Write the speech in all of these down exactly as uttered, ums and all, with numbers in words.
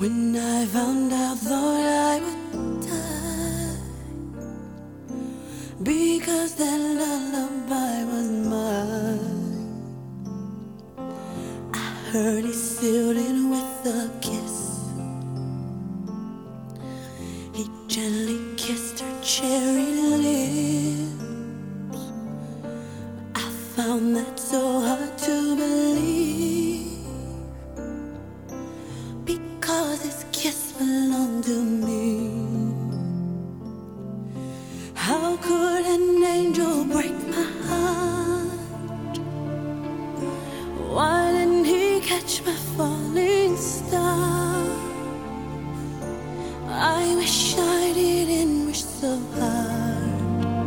When I found out, thought I would die, because that lullaby was mine. I heard he sealed it with a kiss. He gently kissed her cherry lips. I found that so hard to believe, because his kiss belonged to me. How could an angel break my heart? Why didn't he catch my falling star? I wish I didn't wish so hard.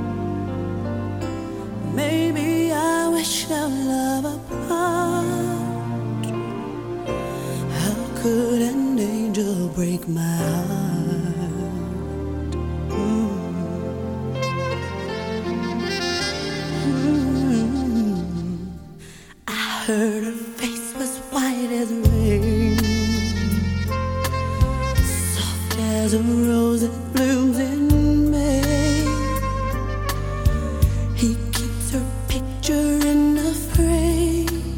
Maybe I wish our love apart. How could an angel break my heart? Mm. Mm. I heard her face was white as rain, soft as a rose that blooms in May. He keeps her picture in a frame,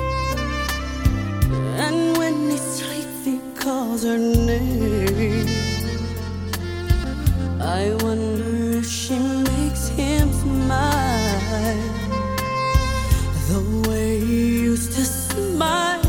and when he sleeps he calls her name. I wonder if she makes him smile the way he used to smile